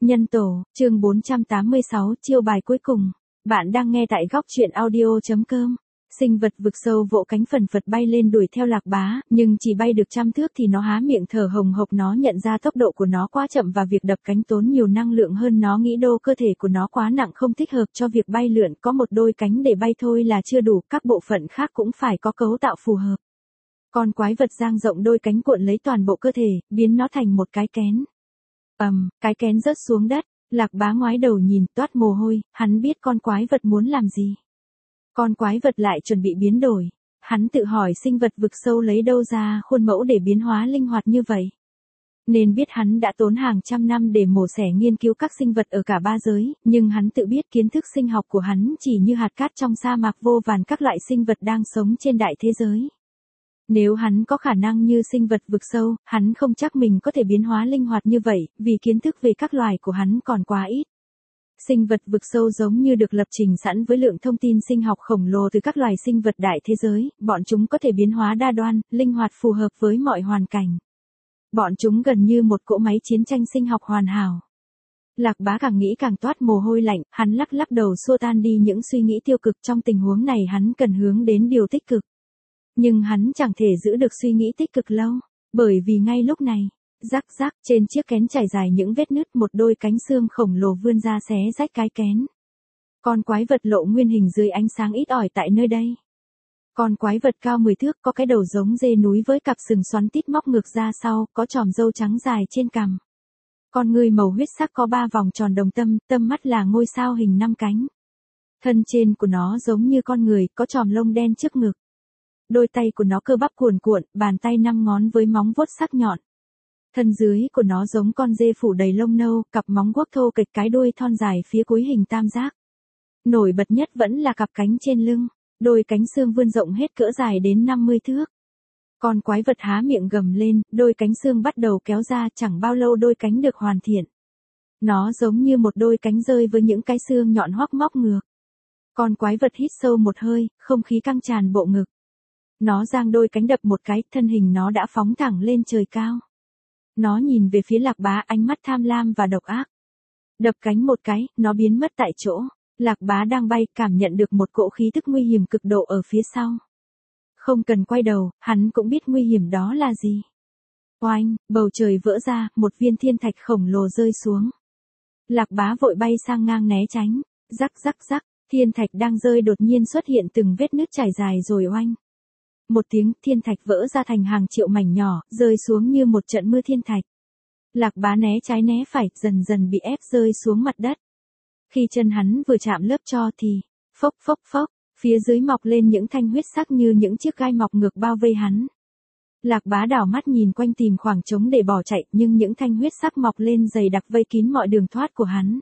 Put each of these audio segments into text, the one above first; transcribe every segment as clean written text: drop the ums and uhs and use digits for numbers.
Nhân tổ, chương 486, chiêu bài cuối cùng. Bạn đang nghe tại góc truyện audio.com. Sinh vật vực sâu vỗ cánh phần phật bay lên đuổi theo Lạc Bá, nhưng chỉ bay được 100 thước thì nó há miệng thở hồng hộc. Nó nhận ra tốc độ của nó quá chậm và việc đập cánh tốn nhiều năng lượng hơn. Nó nghĩ đô cơ thể của nó quá nặng không thích hợp cho việc bay lượn, có một đôi cánh để bay thôi là chưa đủ, các bộ phận khác cũng phải có cấu tạo phù hợp. Con quái vật dang rộng đôi cánh cuộn lấy toàn bộ cơ thể, biến nó thành một cái kén. Cái kén rớt xuống đất, Lạc Bá ngoái đầu nhìn, toát mồ hôi, hắn biết con quái vật muốn làm gì. Con quái vật lại chuẩn bị biến đổi. Hắn tự hỏi sinh vật vực sâu lấy đâu ra khuôn mẫu để biến hóa linh hoạt như vậy. Nên biết hắn đã tốn hàng trăm năm để mổ xẻ nghiên cứu các sinh vật ở cả ba giới, nhưng hắn tự biết kiến thức sinh học của hắn chỉ như hạt cát trong sa mạc vô vàn các loại sinh vật đang sống trên đại thế giới. Nếu hắn có khả năng như sinh vật vực sâu, hắn không chắc mình có thể biến hóa linh hoạt như vậy, vì kiến thức về các loài của hắn còn quá ít. Sinh vật vực sâu giống như được lập trình sẵn với lượng thông tin sinh học khổng lồ từ các loài sinh vật đại thế giới, bọn chúng có thể biến hóa đa đoan, linh hoạt phù hợp với mọi hoàn cảnh. Bọn chúng gần như một cỗ máy chiến tranh sinh học hoàn hảo. Lạc Bá càng nghĩ càng toát mồ hôi lạnh, hắn lắc lắc đầu xua tan đi những suy nghĩ tiêu cực. Trong tình huống này hắn cần hướng đến điều tích cực. Nhưng hắn chẳng thể giữ được suy nghĩ tích cực lâu, bởi vì ngay lúc này, rắc rắc, trên chiếc kén trải dài những vết nứt, một đôi cánh xương khổng lồ vươn ra xé rách cái kén. Con quái vật lộ nguyên hình dưới ánh sáng ít ỏi tại nơi đây. Con quái vật cao 10 thước, có cái đầu giống dê núi với cặp sừng xoắn tít móc ngược ra sau, có chòm râu trắng dài trên cằm. Con người màu huyết sắc có 3 vòng tròn đồng tâm, tâm mắt là ngôi sao hình 5 cánh. Thân trên của nó giống như con người, có chòm lông đen trước ngực. Đôi tay của nó cơ bắp cuồn cuộn, bàn tay 5 ngón với móng vuốt sắc nhọn. Thân dưới của nó giống con dê phủ đầy lông nâu, cặp móng guốc thô kệch, cái đuôi thon dài phía cuối hình tam giác. Nổi bật nhất vẫn là cặp cánh trên lưng, đôi cánh xương vươn rộng hết cỡ dài đến 50 thước. Con quái vật há miệng gầm lên, đôi cánh xương bắt đầu kéo ra, chẳng bao lâu đôi cánh được hoàn thiện. Nó giống như một đôi cánh rơi với những cái xương nhọn hoắc móc ngược. Con quái vật hít sâu một hơi, không khí căng tràn bộ ngực. Nó giang đôi cánh đập một cái, thân hình nó đã phóng thẳng lên trời cao. Nó nhìn về phía Lạc Bá, ánh mắt tham lam và độc ác. Đập cánh một cái, nó biến mất tại chỗ. Lạc Bá đang bay, cảm nhận được một cỗ khí tức nguy hiểm cực độ ở phía sau. Không cần quay đầu, hắn cũng biết nguy hiểm đó là gì. Oanh, bầu trời vỡ ra, một viên thiên thạch khổng lồ rơi xuống. Lạc Bá vội bay sang ngang né tránh. Rắc rắc rắc, thiên thạch đang rơi đột nhiên xuất hiện từng vết nứt trải dài rồi oanh. Một tiếng, thiên thạch vỡ ra thành hàng triệu mảnh nhỏ, rơi xuống như một trận mưa thiên thạch. Lạc Bá né trái né phải, dần dần bị ép rơi xuống mặt đất. Khi chân hắn vừa chạm lớp tro thì, phốc phốc phốc, phía dưới mọc lên những thanh huyết sắc như những chiếc gai mọc ngược bao vây hắn. Lạc Bá đảo mắt nhìn quanh tìm khoảng trống để bỏ chạy, nhưng những thanh huyết sắc mọc lên dày đặc vây kín mọi đường thoát của hắn.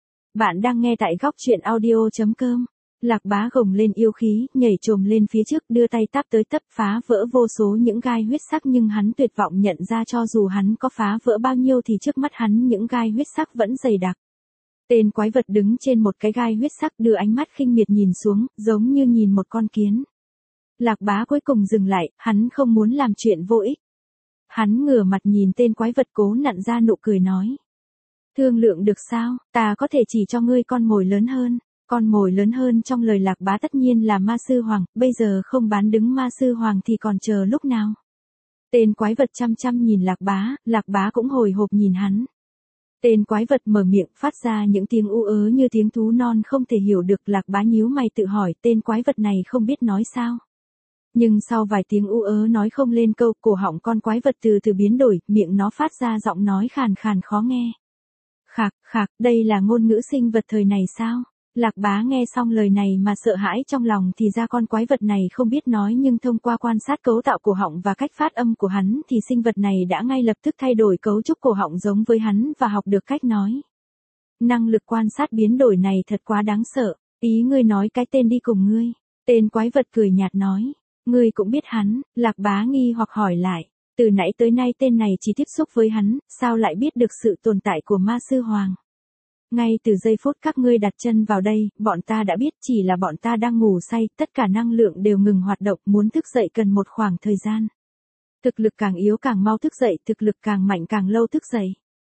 Bạn đang nghe tại góc truyện audio.com. Lạc Bá gồng lên yêu khí, nhảy trồm lên phía trước, đưa tay táp tới tấp phá vỡ vô số những gai huyết sắc, nhưng hắn tuyệt vọng nhận ra cho dù hắn có phá vỡ bao nhiêu thì trước mắt hắn những gai huyết sắc vẫn dày đặc. Tên quái vật đứng trên một cái gai huyết sắc đưa ánh mắt khinh miệt nhìn xuống, giống như nhìn một con kiến. Lạc Bá cuối cùng dừng lại, hắn không muốn làm chuyện vô ích. Hắn ngửa mặt nhìn tên quái vật cố nặn ra nụ cười nói. Thương lượng được sao, ta có thể chỉ cho ngươi con mồi lớn hơn. Con mồi lớn hơn trong lời Lạc Bá tất nhiên là Ma Sư Hoàng, bây giờ không bán đứng Ma Sư Hoàng thì còn chờ lúc nào. Tên quái vật chăm chăm nhìn Lạc Bá cũng hồi hộp nhìn hắn. Tên quái vật mở miệng phát ra những tiếng u ớ như tiếng thú non không thể hiểu được. Lạc Bá nhíu mày tự hỏi tên quái vật này không biết nói sao. Nhưng sau vài tiếng u ớ nói không lên câu, cổ họng con quái vật từ từ biến đổi, miệng nó phát ra giọng nói khàn khàn khó nghe. Khạc khạc, đây là ngôn ngữ sinh vật thời này sao? Lạc Bá nghe xong lời này mà sợ hãi trong lòng, thì ra con quái vật này không biết nói, nhưng thông qua quan sát cấu tạo cổ họng và cách phát âm của hắn thì sinh vật này đã ngay lập tức thay đổi cấu trúc cổ họng giống với hắn và học được cách nói. Năng lực quan sát biến đổi này thật quá đáng sợ. Ý ngươi nói cái tên đi cùng ngươi. Tên quái vật cười nhạt nói. Ngươi cũng biết hắn. Lạc Bá nghi hoặc hỏi lại. Từ nãy tới nay tên này chỉ tiếp xúc với hắn, sao lại biết được sự tồn tại của Ma Sư Hoàng? Ngay từ giây phút các ngươi đặt chân vào đây, bọn ta đã biết, chỉ là bọn ta đang ngủ say, tất cả năng lượng đều ngừng hoạt động, muốn thức dậy cần một khoảng thời gian. Thực lực càng yếu càng mau thức dậy, thực lực càng mạnh càng lâu thức dậy.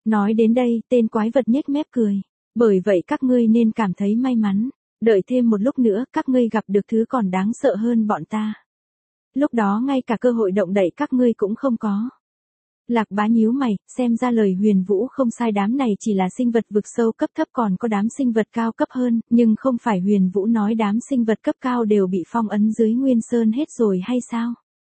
Nói đến đây, tên quái vật nhếch mép cười. Bởi vậy các ngươi nên cảm thấy may mắn. Đợi thêm một lúc nữa các ngươi gặp được thứ còn đáng sợ hơn bọn ta. Lúc đó ngay cả cơ hội động đậy các ngươi cũng không có. Lạc Bá nhíu mày, xem ra lời Huyền Vũ không sai, đám này chỉ là sinh vật vực sâu cấp thấp, còn có đám sinh vật cao cấp hơn, nhưng không phải Huyền Vũ nói đám sinh vật cấp cao đều bị phong ấn dưới Nguyên Sơn hết rồi hay sao?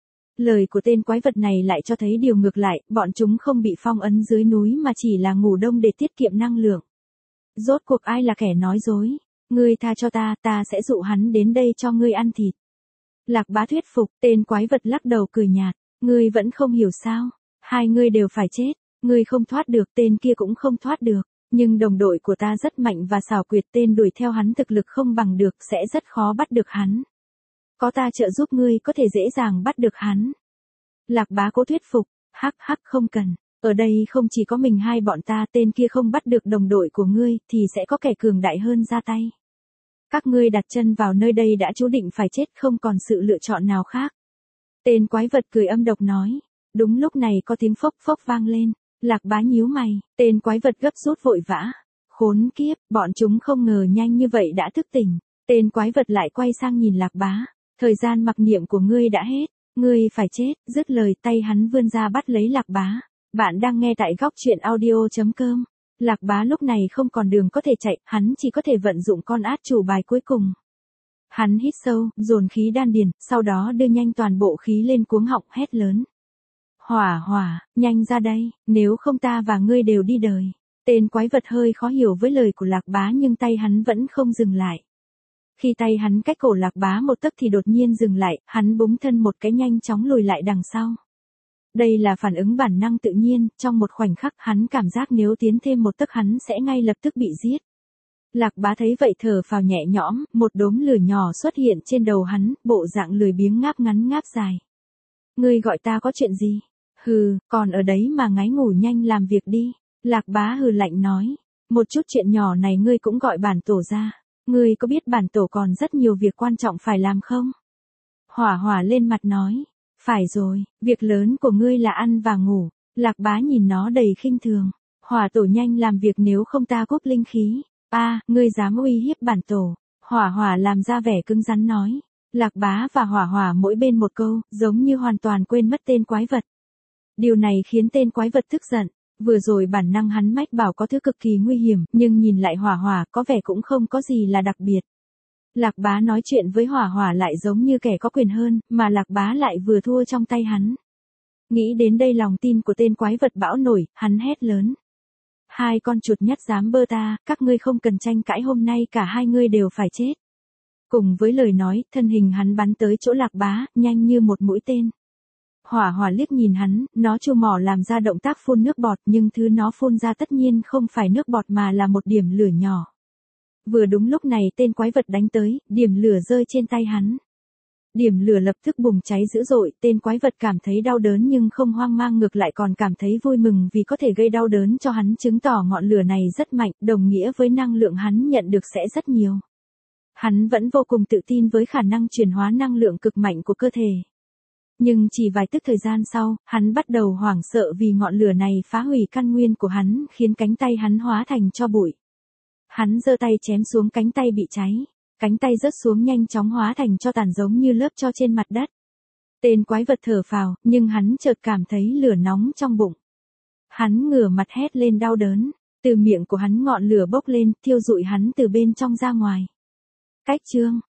Lời của tên quái vật này lại cho thấy điều ngược lại, bọn chúng không bị phong ấn dưới núi mà chỉ là ngủ đông để tiết kiệm năng lượng. Rốt cuộc ai là kẻ nói dối? Ngươi tha cho ta, ta sẽ dụ hắn đến đây cho ngươi ăn thịt. Lạc Bá thuyết phục, tên quái vật lắc đầu cười nhạt, ngươi vẫn không hiểu sao? Hai ngươi đều phải chết, ngươi không thoát được, tên kia cũng không thoát được, nhưng đồng đội của ta rất mạnh và xảo quyệt, tên đuổi theo hắn thực lực không bằng được, sẽ rất khó bắt được hắn. Có ta trợ giúp ngươi có thể dễ dàng bắt được hắn. Lạc Bá cố thuyết phục, hắc hắc không cần, ở đây không chỉ có mình hai bọn ta, tên kia không bắt được đồng đội của ngươi thì sẽ có kẻ cường đại hơn ra tay. Các ngươi đặt chân vào nơi đây đã chú định phải chết, không còn sự lựa chọn nào khác. Tên quái vật cười âm độc nói. Đúng lúc này có tiếng phốc phốc vang lên, Lạc Bá nhíu mày, tên quái vật gấp rút vội vã. Khốn kiếp, bọn chúng không ngờ nhanh như vậy đã thức tỉnh. Tên quái vật lại quay sang nhìn Lạc Bá, thời gian mặc niệm của ngươi đã hết, ngươi phải chết, dứt lời tay hắn vươn ra bắt lấy Lạc Bá. Bạn đang nghe tại góc truyện audio.com. Lạc Bá lúc này không còn đường có thể chạy, hắn chỉ có thể vận dụng con át chủ bài cuối cùng. Hắn hít sâu, dồn khí đan điền, sau đó đưa nhanh toàn bộ khí lên cuống họng hét lớn. Hỏa hỏa, nhanh ra đây, nếu không ta và ngươi đều đi đời. Tên quái vật hơi khó hiểu với lời của Lạc Bá nhưng tay hắn vẫn không dừng lại. Khi tay hắn cách cổ Lạc Bá một tấc thì đột nhiên dừng lại, hắn búng thân một cái nhanh chóng lùi lại đằng sau. Đây là phản ứng bản năng tự nhiên, trong một khoảnh khắc hắn cảm giác nếu tiến thêm một tấc hắn sẽ ngay lập tức bị giết. Lạc Bá thấy vậy thở phào nhẹ nhõm, một đốm lửa nhỏ xuất hiện trên đầu hắn, bộ dạng lười biếng ngáp ngắn ngáp dài. Ngươi gọi ta có chuyện gì? Hừ, còn ở đấy mà ngái ngủ, nhanh làm việc đi. Lạc Bá hừ lạnh nói. Một chút chuyện nhỏ này ngươi cũng gọi bản tổ ra. Ngươi có biết bản tổ còn rất nhiều việc quan trọng phải làm không? Hỏa hỏa lên mặt nói. Phải rồi, việc lớn của ngươi là ăn và ngủ. Lạc Bá nhìn nó đầy khinh thường. Hỏa tổ nhanh làm việc nếu không ta cúp linh khí. Ngươi dám uy hiếp bản tổ. Hỏa hỏa làm ra vẻ cứng rắn nói. Lạc Bá và hỏa hỏa mỗi bên một câu, giống như hoàn toàn quên mất tên quái vật. Điều này khiến tên quái vật tức giận. Vừa rồi bản năng hắn mách bảo có thứ cực kỳ nguy hiểm, nhưng nhìn lại hỏa hỏa có vẻ cũng không có gì là đặc biệt. Lạc Bá nói chuyện với hỏa hỏa lại giống như kẻ có quyền hơn, mà Lạc Bá lại vừa thua trong tay hắn. Nghĩ đến đây lòng tin của tên quái vật bão nổi, hắn hét lớn. Hai con chuột nhắt dám bơ ta, các ngươi không cần tranh cãi, hôm nay cả hai ngươi đều phải chết. Cùng với lời nói, thân hình hắn bắn tới chỗ Lạc Bá, nhanh như một mũi tên. Hỏa hỏa liếc nhìn hắn, nó chu mỏ làm ra động tác phun nước bọt, nhưng thứ nó phun ra tất nhiên không phải nước bọt mà là một điểm lửa nhỏ. Vừa đúng lúc này tên quái vật đánh tới, điểm lửa rơi trên tay hắn. Điểm lửa lập tức bùng cháy dữ dội, tên quái vật cảm thấy đau đớn nhưng không hoang mang, ngược lại còn cảm thấy vui mừng vì có thể gây đau đớn cho hắn, chứng tỏ ngọn lửa này rất mạnh, đồng nghĩa với năng lượng hắn nhận được sẽ rất nhiều. Hắn vẫn vô cùng tự tin với khả năng chuyển hóa năng lượng cực mạnh của cơ thể. Nhưng chỉ vài tức thời gian sau, hắn bắt đầu hoảng sợ vì ngọn lửa này phá hủy căn nguyên của hắn, khiến cánh tay hắn hóa thành tro bụi. Hắn giơ tay chém xuống, cánh tay bị cháy. Cánh tay rớt xuống nhanh chóng hóa thành tro tàn giống như lớp tro trên mặt đất. Tên quái vật thở phào, nhưng hắn chợt cảm thấy lửa nóng trong bụng. Hắn ngửa mặt hét lên đau đớn, từ miệng của hắn ngọn lửa bốc lên, thiêu rụi hắn từ bên trong ra ngoài. Cách chương